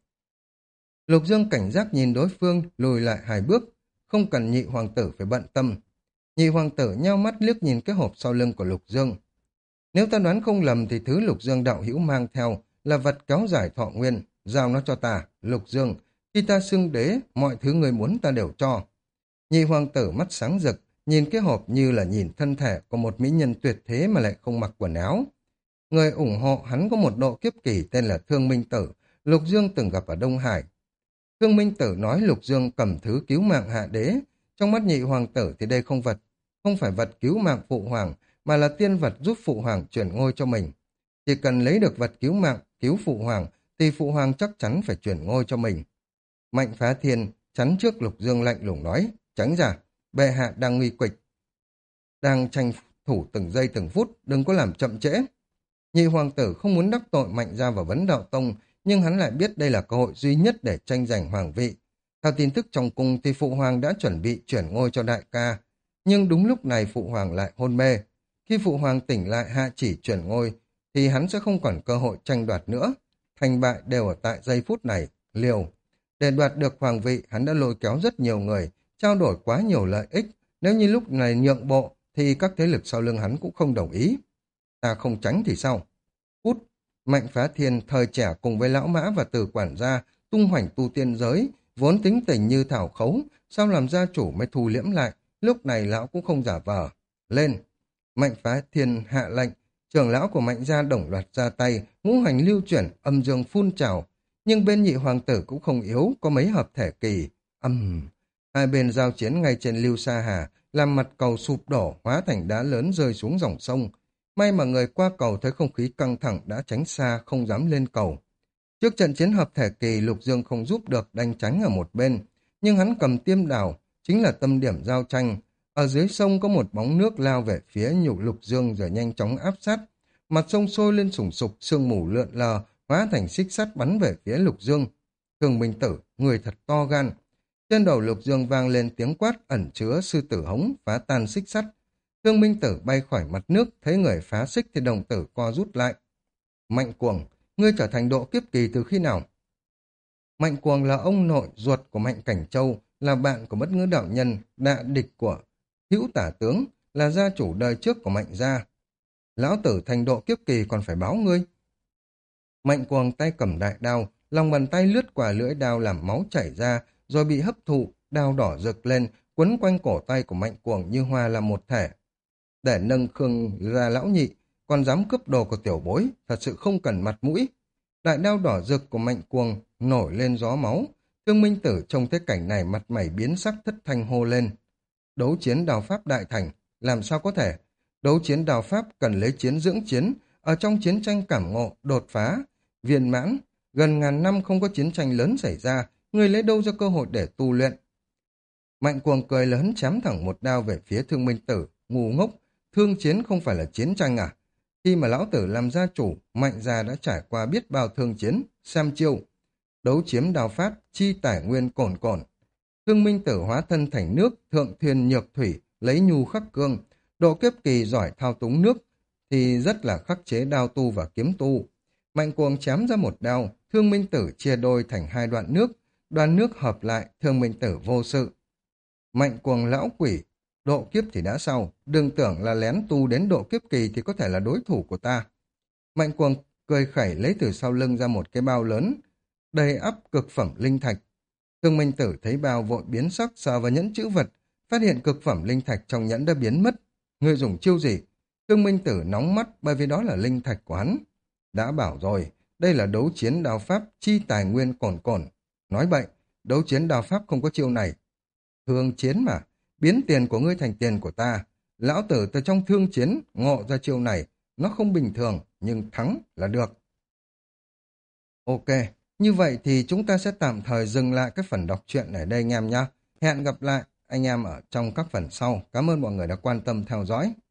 Lục Dương cảnh giác nhìn đối phương, lùi lại hai bước, không cần nhị hoàng tử phải bận tâm. Nhị hoàng tử nheo mắt liếc nhìn cái hộp sau lưng của Lục Dương. Nếu ta đoán không lầm thì thứ Lục Dương đạo hữu mang theo là vật kéo dài thọ nguyên, giao nó cho ta, Lục Dương, khi ta xưng đế, mọi thứ người muốn ta đều cho. Nhị hoàng tử mắt sáng rực, nhìn cái hộp như là nhìn thân thể của một mỹ nhân tuyệt thế mà lại không mặc quần áo. Người ủng hộ hắn có một độ kiếp kỳ tên là Thương Minh Tử, Lục Dương từng gặp ở Đông Hải. Thương Minh Tử nói Lục Dương cầm thứ cứu mạng hạ đế. Trong mắt nhị hoàng tử thì đây không phải vật cứu mạng phụ hoàng, mà là tiên vật giúp phụ hoàng chuyển ngôi cho mình. Chỉ cần lấy được vật cứu mạng, cứu phụ hoàng, thì phụ hoàng chắc chắn phải chuyển ngôi cho mình. Mạnh Phá Thiên chắn trước Lục Dương lạnh lùng nói, tránh ra, bệ hạ đang nguy kịch, đang tranh thủ từng giây từng phút, đừng có làm chậm trễ. Nhị hoàng tử không muốn đắc tội Mạnh gia và Vấn Đạo Tông, nhưng hắn lại biết đây là cơ hội duy nhất để tranh giành hoàng vị. Theo tin tức trong cung thì phụ hoàng đã chuẩn bị chuyển ngôi cho đại ca, nhưng đúng lúc này phụ hoàng lại hôn mê. Khi phụ hoàng tỉnh lại hạ chỉ chuyển ngôi, thì hắn sẽ không còn cơ hội tranh đoạt nữa. Thành bại đều ở tại giây phút này, liều. Để đoạt được hoàng vị, hắn đã lôi kéo rất nhiều người, trao đổi quá nhiều lợi ích. Nếu như lúc này nhượng bộ, thì các thế lực sau lưng hắn cũng không đồng ý. Ta không tránh thì sao? Cút! Mạnh Phá Thiên thời trẻ cùng với Lão Mã và Từ quản gia tung hoành tu tiên giới, vốn tính tình như thảo khấu, sao làm gia chủ mới thu liễm lại, lúc này lão cũng không giả vờ. Lên! Mạnh Phá Thiên hạ lệnh, trưởng lão của Mạnh gia đồng loạt ra tay, ngũ hành lưu chuyển, âm dương phun trào. Nhưng bên nhị hoàng tử cũng không yếu, có mấy hợp thể kỳ. Hai bên giao chiến ngay trên lưu sa hà, làm mặt cầu sụp đổ, hóa thành đá lớn rơi xuống dòng sông. May mà người qua cầu thấy không khí căng thẳng đã tránh xa, không dám lên cầu. Trước trận chiến hợp thể kỳ, Lục Dương không giúp được, đành tránh ở một bên. Nhưng hắn cầm tiêm đào, chính là tâm điểm giao tranh. Ở dưới sông có một bóng nước lao về phía nhục Lục Dương rồi nhanh chóng áp sát. Mặt sông sôi lên sùng sục, sương mù lượn lờ, hóa thành xích sắt bắn về phía Lục Dương. Thương Minh Tử, người thật to gan. Trên đầu Lục Dương vang lên tiếng quát ẩn chứa sư tử hống, phá tan xích sắt. Thương Minh Tử bay khỏi mặt nước, thấy người phá xích thì đồng tử co rút lại. Mạnh Cuồng, ngươi trở thành độ kiếp kỳ từ khi nào? Mạnh Cuồng là ông nội ruột của Mạnh Cảnh Châu, là bạn của Bất Ngữ đạo nhân, đạ địch của Hữu Tả Tướng, là gia chủ đời trước của Mạnh gia. Lão tử thành độ kiếp kỳ còn phải báo ngươi. Mạnh Cuồng tay cầm đại đao, lòng bàn tay lướt qua lưỡi đao làm máu chảy ra, rồi bị hấp thụ, đao đỏ rực lên, quấn quanh cổ tay của Mạnh Cuồng như hoa là một thể. Để nâng Khương ra lão nhị, còn dám cướp đồ của tiểu bối, thật sự không cần mặt mũi. Đại đao đỏ rực của Mạnh Cuồng nổi lên gió máu. Thương Minh Tử trông thấy cảnh này mặt mày biến sắc thất thanh hô lên. Đấu chiến đao pháp đại thành, làm sao có thể? Đấu chiến đao pháp cần lấy chiến dưỡng chiến, ở trong chiến tranh cảm ngộ, đột phá, viên mãn. Gần ngàn năm không có chiến tranh lớn xảy ra, người lấy đâu ra cơ hội để tu luyện? Mạnh Cuồng cười lớn chém thẳng một đao về phía Thương Minh Tử, ngu ngốc, thương chiến không phải là chiến tranh à? Khi mà lão tử làm gia chủ, Mạnh gia đã trải qua biết bao thương chiến, xem chiêu. Đấu chiếm đao pháp, chi tài nguyên cồn cồn. Thương Minh Tử hóa thân thành nước, thượng thiên nhược thủy, lấy nhu khắc cương. Độ kiếp kỳ giỏi thao túng nước, thì rất là khắc chế đao tu và kiếm tu. Mạnh Cuồng chém ra một đao, Thương Minh Tử chia đôi thành hai đoạn nước, đoàn nước hợp lại, Thương Minh Tử vô sự. Mạnh Cuồng lão quỷ, độ kiếp thì đã sau, đừng tưởng là lén tu đến độ kiếp kỳ thì có thể là đối thủ của ta. Mạnh Cuồng cười khẩy lấy từ sau lưng ra một cái bao lớn, đầy ắp cực phẩm linh thạch. Thương Minh Tử thấy bao vội biến sắc sờ vào nhẫn chữ vật, phát hiện cực phẩm linh thạch trong nhẫn đã biến mất. Ngươi dùng chiêu gì? Thương Minh Tử nóng mắt bởi vì đó là linh thạch của hắn. Đã bảo rồi, đây là đấu chiến đao pháp chi tài nguyên cồn cồn. Nói bậy, đấu chiến đao pháp không có chiêu này. Thương chiến mà, biến tiền của ngươi thành tiền của ta. Lão tử từ trong thương chiến ngộ ra chiêu này, nó không bình thường, nhưng thắng là được. Ok, như vậy thì chúng ta sẽ tạm thời dừng lại cái phần đọc truyện ở đây anh em nhé. Hẹn gặp lại anh em ở trong các phần sau. Cảm ơn mọi người đã quan tâm theo dõi.